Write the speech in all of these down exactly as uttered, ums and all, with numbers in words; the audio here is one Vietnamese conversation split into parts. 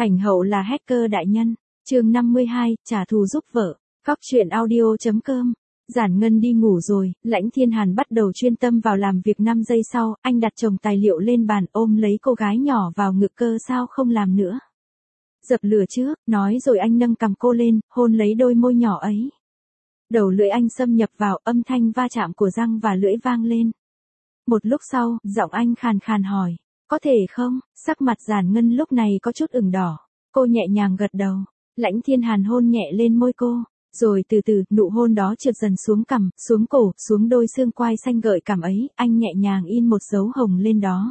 Ảnh hậu là hacker đại nhân. Chương năm mươi hai, trả thù giúp vợ. Cóc truyện audio chấm com. Giản Ngân đi ngủ rồi, Lãnh Thiên Hàn bắt đầu chuyên tâm vào làm việc. Năm giây sau, anh đặt chồng tài liệu lên bàn, ôm lấy cô gái nhỏ vào ngực. Cơ sao không làm nữa? Dập lửa trước, nói rồi anh nâng cằm cô lên, hôn lấy đôi môi nhỏ ấy. Đầu lưỡi anh xâm nhập vào, âm thanh va chạm của răng và lưỡi vang lên. Một lúc sau, giọng anh khàn khàn hỏi, có thể không? Sắc mặt Giản Ngân lúc này có chút ửng đỏ. Cô nhẹ nhàng gật đầu. Lãnh Thiên Hàn hôn nhẹ lên môi cô, rồi từ từ, nụ hôn đó trượt dần xuống cằm, xuống cổ, xuống đôi xương quai xanh gợi cảm ấy, anh nhẹ nhàng in một dấu hồng lên đó.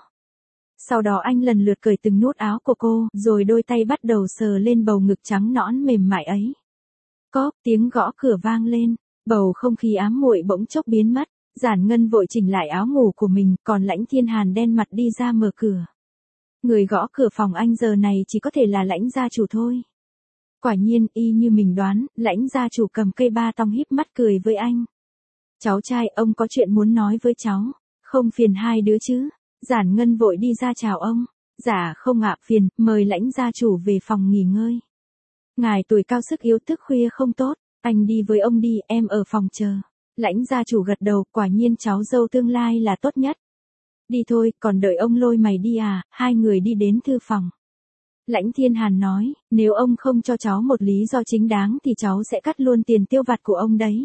Sau đó anh lần lượt cởi từng nút áo của cô, rồi đôi tay bắt đầu sờ lên bầu ngực trắng nõn mềm mại ấy. Cóp, tiếng gõ cửa vang lên, bầu không khí ám muội bỗng chốc biến mất. Giản Ngân vội chỉnh lại áo ngủ của mình, còn Lãnh Thiên Hàn đen mặt đi ra mở cửa. Người gõ cửa phòng anh giờ này chỉ có thể là Lãnh gia chủ thôi. Quả nhiên, y như mình đoán, Lãnh gia chủ cầm cây ba tong híp mắt cười với anh. Cháu trai, ông có chuyện muốn nói với cháu. Không phiền hai đứa chứ? Giản Ngân vội đi ra chào ông. Dạ không ạ, phiền, mời Lãnh gia chủ về phòng nghỉ ngơi. Ngài tuổi cao sức yếu, thức khuya không tốt, anh đi với ông đi, em ở phòng chờ. Lãnh gia chủ gật đầu, quả nhiên cháu dâu tương lai là tốt nhất. Đi thôi, còn đợi ông Lôi mày đi à? Hai người đi đến thư phòng. Lãnh Thiên Hàn nói, nếu ông không cho cháu một lý do chính đáng thì cháu sẽ cắt luôn tiền tiêu vặt của ông đấy.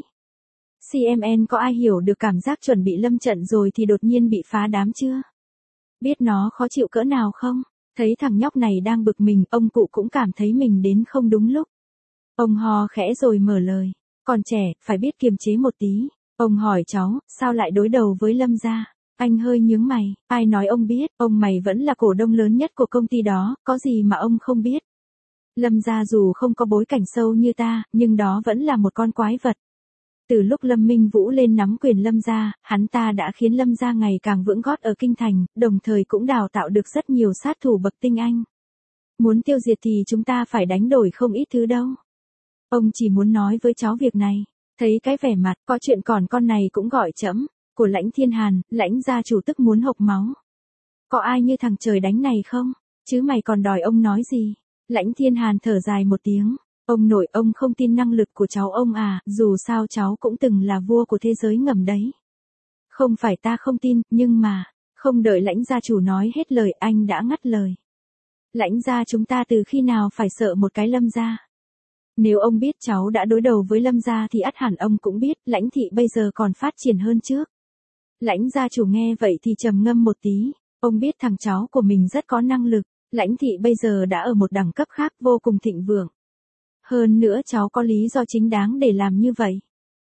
xê em en có ai hiểu được cảm giác chuẩn bị lâm trận rồi thì đột nhiên bị phá đám chưa? Biết nó khó chịu cỡ nào không? Thấy thằng nhóc này đang bực mình, ông cụ cũng cảm thấy mình đến không đúng lúc. Ông ho khẽ rồi mở lời. Còn trẻ, phải biết kiềm chế một tí. Ông hỏi cháu, sao lại đối đầu với Lâm gia? Anh hơi nhướng mày, ai nói ông biết, ông mày vẫn là cổ đông lớn nhất của công ty đó, có gì mà ông không biết. Lâm gia dù không có bối cảnh sâu như ta, nhưng đó vẫn là một con quái vật. Từ lúc Lâm Minh Vũ lên nắm quyền Lâm gia, hắn ta đã khiến Lâm gia ngày càng vững gót ở kinh thành, đồng thời cũng đào tạo được rất nhiều sát thủ bậc tinh anh. Muốn tiêu diệt thì chúng ta phải đánh đổi không ít thứ đâu. Ông chỉ muốn nói với cháu việc này. Thấy cái vẻ mặt, có chuyện còn con này cũng gọi trẫm, của Lãnh Thiên Hàn, Lãnh gia chủ tức muốn hộc máu. Có ai như thằng trời đánh này không? Chứ mày còn đòi ông nói gì? Lãnh Thiên Hàn thở dài một tiếng. Ông nội, ông không tin năng lực của cháu ông à, dù sao cháu cũng từng là vua của thế giới ngầm đấy. Không phải ta không tin, nhưng mà, không đợi Lãnh gia chủ nói hết lời, anh đã ngắt lời. Lãnh gia chúng ta từ khi nào phải sợ một cái Lâm gia? Nếu ông biết cháu đã đối đầu với Lâm gia thì ắt hẳn ông cũng biết, Lãnh thị bây giờ còn phát triển hơn trước. Lãnh gia chủ nghe vậy thì trầm ngâm một tí, ông biết thằng cháu của mình rất có năng lực, Lãnh thị bây giờ đã ở một đẳng cấp khác vô cùng thịnh vượng. Hơn nữa cháu có lý do chính đáng để làm như vậy.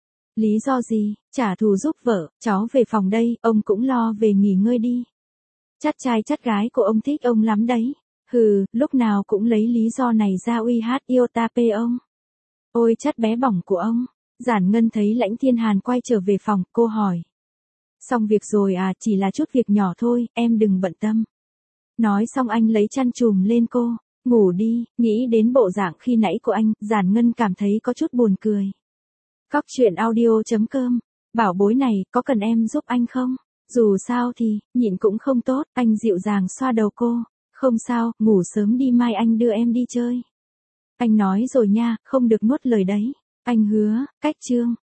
Lý do gì? Trả thù giúp vợ, cháu về phòng đây, ông cũng lo về nghỉ ngơi đi. Chắt trai chắt gái của ông thích ông lắm đấy. Hừ, lúc nào cũng lấy lý do này ra uy hát yêu ta pê ông. Ôi chắt bé bỏng của ông. Giản Ngân thấy Lãnh Thiên Hàn quay trở về phòng, cô hỏi. Xong việc rồi à, chỉ là chút việc nhỏ thôi, em đừng bận tâm. Nói xong anh lấy chăn chùm lên cô. Ngủ đi, nghĩ đến bộ dạng khi nãy của anh, Giản Ngân cảm thấy có chút buồn cười. Cóc truyện audio chấm com. Bảo bối này, có cần em giúp anh không? Dù sao thì, nhịn cũng không tốt, anh dịu dàng xoa đầu cô. Không sao, ngủ sớm đi, mai anh đưa em đi chơi. Anh nói rồi nha, không được nuốt lời đấy. Anh hứa, cách chương.